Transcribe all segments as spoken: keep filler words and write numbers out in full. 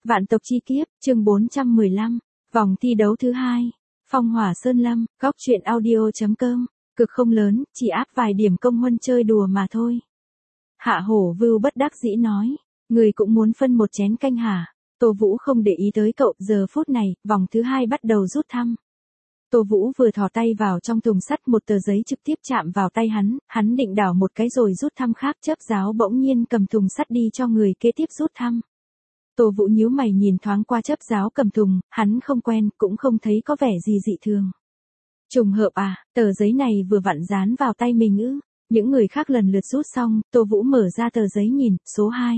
Vạn tộc chi kiếp, chương bốn trăm mười lăm, vòng thi đấu thứ hai. Phong Hỏa Sơn Lâm, góc truyện audio.com, cực không lớn, chỉ áp vài điểm công huân chơi đùa mà thôi. Hạ Hổ Vưu bất đắc dĩ nói, người cũng muốn phân một chén canh hả? Tô Vũ không để ý tới cậu, giờ phút này, vòng thứ hai bắt đầu rút thăm. Tô Vũ vừa thò tay vào trong thùng sắt, một tờ giấy trực tiếp chạm vào tay hắn, hắn định đảo một cái rồi rút thăm khác. Chấp giáo bỗng nhiên cầm thùng sắt đi cho người kế tiếp rút thăm. Tô Vũ nhíu mày nhìn thoáng qua chấp giáo cầm thùng, hắn không quen, cũng không thấy có vẻ gì dị thường. Trùng hợp à, tờ giấy này vừa vặn dán vào tay mình ư? Những người khác lần lượt rút xong, Tô Vũ mở ra tờ giấy nhìn, số hai.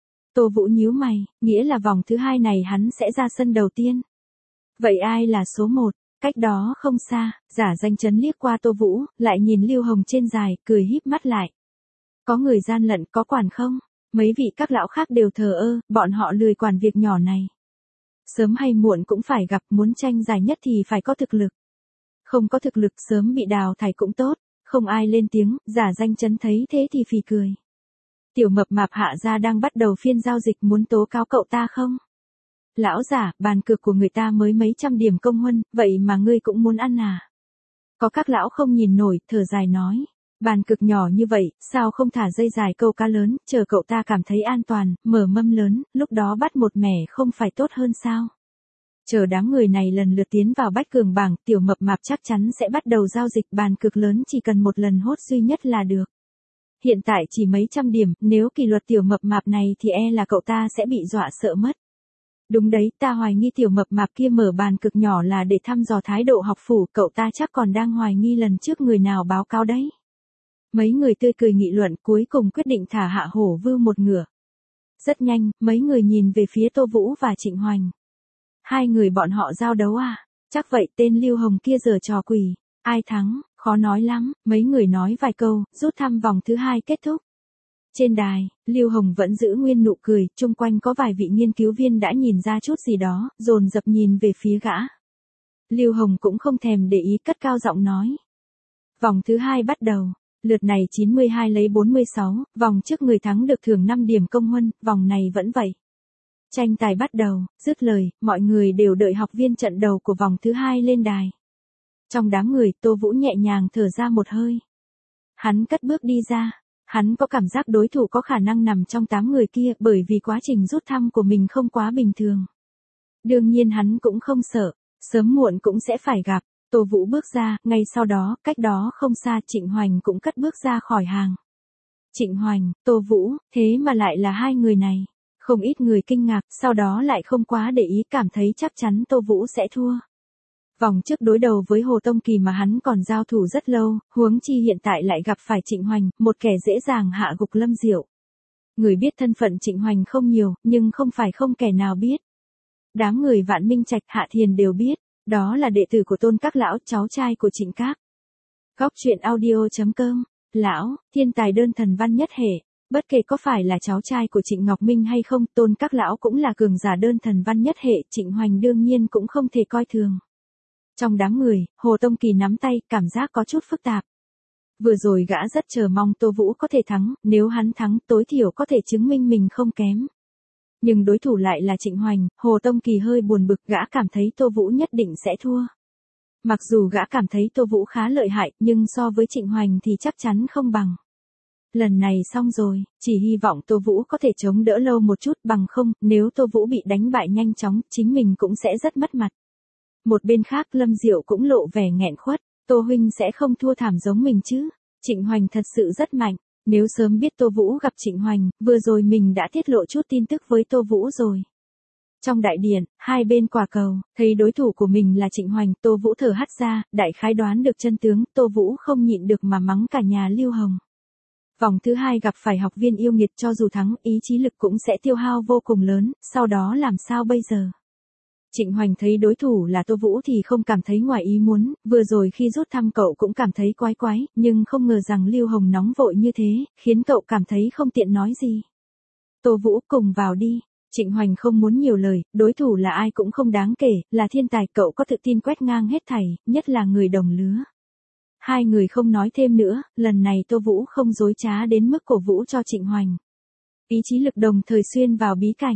Tô Vũ nhíu mày, nghĩa là vòng thứ hai này hắn sẽ ra sân đầu tiên. Vậy ai là số một? Cách đó không xa, giả danh chấn liếc qua Tô Vũ, lại nhìn Lưu Hồng trên dài, cười híp mắt lại. Có người gian lận, có quản không? Mấy vị các lão khác đều thờ ơ, bọn họ lười quản việc nhỏ này. Sớm hay muộn cũng phải gặp, muốn tranh giải nhất thì phải có thực lực. Không có thực lực sớm bị đào thải cũng tốt, không ai lên tiếng, giả danh chấn thấy thế thì phì cười. Tiểu mập mạp Hạ gia đang bắt đầu phiên giao dịch, muốn tố cáo cậu ta không? Lão giả, bàn cược của người ta mới mấy trăm điểm công huân, vậy mà ngươi cũng muốn ăn à? Có các lão không nhìn nổi, thở dài nói. Bàn cực nhỏ như vậy, sao không thả dây dài câu cá lớn, chờ cậu ta cảm thấy an toàn, mở mâm lớn, lúc đó bắt một mẻ không phải tốt hơn sao? Chờ đám người này lần lượt tiến vào bách cường bảng, tiểu mập mạp chắc chắn sẽ bắt đầu giao dịch. Bàn cực lớn chỉ cần một lần hốt duy nhất là được. Hiện tại chỉ mấy trăm điểm, nếu kỷ luật tiểu mập mạp này thì e là cậu ta sẽ bị dọa sợ mất. Đúng đấy, ta hoài nghi tiểu mập mạp kia mở bàn cực nhỏ là để thăm dò thái độ học phủ, cậu ta chắc còn đang hoài nghi lần trước người nào báo cáo đấy. Mấy người tươi cười nghị luận, cuối cùng quyết định thả Hạ Hổ Vưu một ngửa. Rất nhanh, mấy người nhìn về phía Tô Vũ và Trịnh Hoành. Hai người bọn họ giao đấu à? Chắc vậy, tên Lưu Hồng kia giở trò quỷ. Ai thắng, khó nói lắm, mấy người nói vài câu, rút thăm vòng thứ hai kết thúc. Trên đài, Lưu Hồng vẫn giữ nguyên nụ cười, chung quanh có vài vị nghiên cứu viên đã nhìn ra chút gì đó, dồn dập nhìn về phía gã. Lưu Hồng cũng không thèm để ý, cất cao giọng nói. Vòng thứ hai bắt đầu, lượt này chín mươi hai lấy bốn mươi sáu, vòng trước người thắng được thưởng năm điểm công huân, vòng này vẫn vậy. Tranh tài bắt đầu, dứt lời, mọi người đều đợi học viên trận đầu của vòng thứ hai lên đài. Trong đám người, Tô Vũ nhẹ nhàng thở ra một hơi. Hắn cất bước đi ra. Hắn có cảm giác đối thủ có khả năng nằm trong tám người kia, bởi vì quá trình rút thăm của mình không quá bình thường. Đương nhiên hắn cũng không sợ, sớm muộn cũng sẽ phải gặp. Tô Vũ bước ra, ngay sau đó, cách đó không xa, Trịnh Hoành cũng cất bước ra khỏi hàng. Trịnh Hoành, Tô Vũ, thế mà lại là hai người này. Không ít người kinh ngạc, sau đó lại không quá để ý, cảm thấy chắc chắn Tô Vũ sẽ thua. Vòng trước đối đầu với Hồ Tông Kỳ mà hắn còn giao thủ rất lâu, huống chi hiện tại lại gặp phải Trịnh Hoành, một kẻ dễ dàng hạ gục Lâm Diệu. Người biết thân phận Trịnh Hoành không nhiều, nhưng không phải không kẻ nào biết. Đám người Vạn Minh Trạch, Hạ Thiền đều biết, đó là đệ tử của Tôn Các lão, cháu trai của Trịnh Các. Góc truyện audio.com, lão, thiên tài đơn thần văn nhất hệ, bất kể có phải là cháu trai của Trịnh Ngọc Minh hay không, Tôn Các lão cũng là cường giả đơn thần văn nhất hệ, Trịnh Hoành đương nhiên cũng không thể coi thường. Trong đám người, Hồ Tông Kỳ nắm tay, cảm giác có chút phức tạp. Vừa rồi gã rất chờ mong Tô Vũ có thể thắng, nếu hắn thắng tối thiểu có thể chứng minh mình không kém. Nhưng đối thủ lại là Trịnh Hoành, Hồ Tông Kỳ hơi buồn bực, gã cảm thấy Tô Vũ nhất định sẽ thua. Mặc dù gã cảm thấy Tô Vũ khá lợi hại, nhưng so với Trịnh Hoành thì chắc chắn không bằng. Lần này xong rồi, chỉ hy vọng Tô Vũ có thể chống đỡ lâu một chút, bằng không, nếu Tô Vũ bị đánh bại nhanh chóng, chính mình cũng sẽ rất mất mặt. Một bên khác Lâm Diệu cũng lộ vẻ nghẹn khuất, Tô huynh sẽ không thua thảm giống mình chứ? Trịnh Hoành thật sự rất mạnh, nếu sớm biết Tô Vũ gặp Trịnh Hoành, vừa rồi mình đã tiết lộ chút tin tức với Tô Vũ rồi. Trong đại điện, hai bên quả cầu, thấy đối thủ của mình là Trịnh Hoành, Tô Vũ thở hắt ra, đại khái đoán được chân tướng, Tô Vũ không nhịn được mà mắng cả nhà Lưu Hồng. Vòng thứ hai gặp phải học viên yêu nghiệt, cho dù thắng, ý chí lực cũng sẽ tiêu hao vô cùng lớn, sau đó làm sao bây giờ? Trịnh Hoành thấy đối thủ là Tô Vũ thì không cảm thấy ngoài ý muốn, vừa rồi khi rút thăm cậu cũng cảm thấy quái quái, nhưng không ngờ rằng Lưu Hồng nóng vội như thế, khiến cậu cảm thấy không tiện nói gì. Tô Vũ, cùng vào đi. Trịnh Hoành không muốn nhiều lời, đối thủ là ai cũng không đáng kể, là thiên tài, cậu có tự tin quét ngang hết thảy, nhất là người đồng lứa. Hai người không nói thêm nữa, lần này Tô Vũ không dối trá đến mức cổ vũ cho Trịnh Hoành. Ý chí lực đồng thời xuyên vào bí cảnh.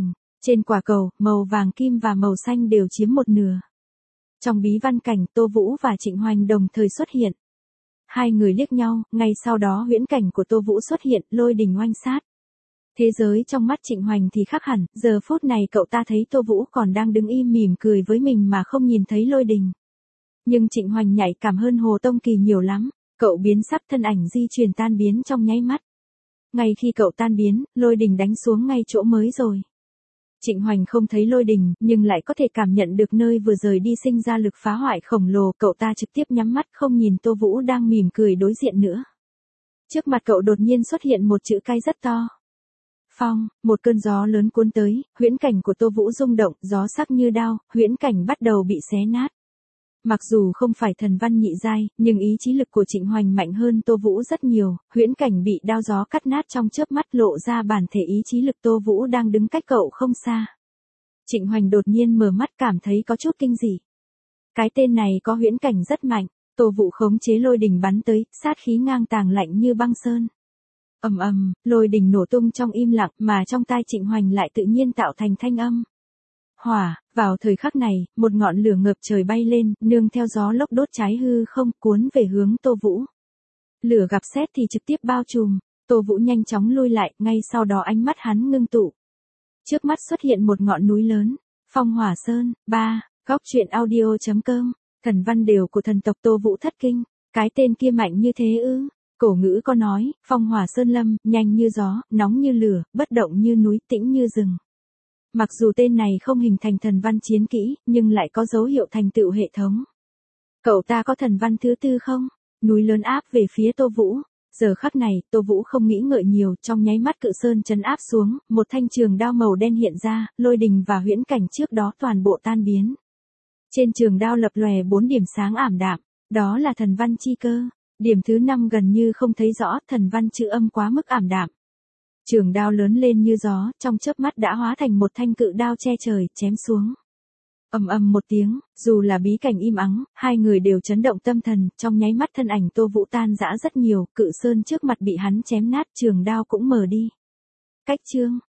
Trên quả cầu, màu vàng kim và màu xanh đều chiếm một nửa. Trong bí văn cảnh, Tô Vũ và Trịnh Hoành đồng thời xuất hiện. Hai người liếc nhau, ngay sau đó huyễn cảnh của Tô Vũ xuất hiện, lôi đình oanh sát. Thế giới trong mắt Trịnh Hoành thì khác hẳn, giờ phút này cậu ta thấy Tô Vũ còn đang đứng im mỉm cười với mình mà không nhìn thấy lôi đình. Nhưng Trịnh Hoành nhạy cảm hơn Hồ Tông Kỳ nhiều lắm, cậu biến sắc thân ảnh di chuyển tan biến trong nháy mắt. Ngay khi cậu tan biến, lôi đình đánh xuống ngay chỗ mới rồi. Trịnh Hoành không thấy lôi đình, nhưng lại có thể cảm nhận được nơi vừa rời đi sinh ra lực phá hoại khổng lồ, cậu ta trực tiếp nhắm mắt không nhìn Tô Vũ đang mỉm cười đối diện nữa. Trước mặt cậu đột nhiên xuất hiện một chữ cái rất to. Phong, một cơn gió lớn cuốn tới, huyễn cảnh của Tô Vũ rung động, gió sắc như đao, huyễn cảnh bắt đầu bị xé nát. Mặc dù không phải thần văn nhị giai, nhưng ý chí lực của Trịnh Hoành mạnh hơn Tô Vũ rất nhiều, huyễn cảnh bị đao gió cắt nát trong chớp mắt lộ ra bản thể ý chí lực Tô Vũ đang đứng cách cậu không xa. Trịnh Hoành đột nhiên mở mắt cảm thấy có chút kinh dị. Cái tên này có huyễn cảnh rất mạnh, Tô Vũ khống chế lôi đình bắn tới, sát khí ngang tàng lạnh như băng sơn. Ầm ầm, lôi đình nổ tung trong im lặng mà trong tai Trịnh Hoành lại tự nhiên tạo thành thanh âm. Hỏa, vào thời khắc này, một ngọn lửa ngập trời bay lên, nương theo gió lốc đốt cháy hư không cuốn về hướng Tô Vũ. Lửa gặp sét thì trực tiếp bao trùm, Tô Vũ nhanh chóng lui lại, ngay sau đó ánh mắt hắn ngưng tụ. Trước mắt xuất hiện một ngọn núi lớn, Phong Hỏa Sơn, ba, góc truyện audio chấm com, thần văn đều của thần tộc Tô Vũ thất kinh, cái tên kia mạnh như thế ư? Cổ ngữ có nói, Phong Hỏa Sơn Lâm, nhanh như gió, nóng như lửa, bất động như núi, tĩnh như rừng. Mặc dù tên này không hình thành thần văn chiến kỹ, nhưng lại có dấu hiệu thành tựu hệ thống. Cậu ta có thần văn thứ tư không? Núi lớn áp về phía Tô Vũ. Giờ khắc này, Tô Vũ không nghĩ ngợi nhiều, trong nháy mắt cự sơn trấn áp xuống, một thanh trường đao màu đen hiện ra, lôi đình và huyễn cảnh trước đó toàn bộ tan biến. Trên trường đao lập lòe bốn điểm sáng ảm đạm, đó là thần văn chi cơ. Điểm thứ năm gần như không thấy rõ, thần văn chữ âm quá mức ảm đạm. Trường đao lớn lên như gió, trong chớp mắt đã hóa thành một thanh cự đao che trời, chém xuống. Ầm ầm một tiếng, dù là bí cảnh im ắng, hai người đều chấn động tâm thần, trong nháy mắt thân ảnh Tô Vũ tan rã rất nhiều, cự sơn trước mặt bị hắn chém nát, trường đao cũng mờ đi. Cách chương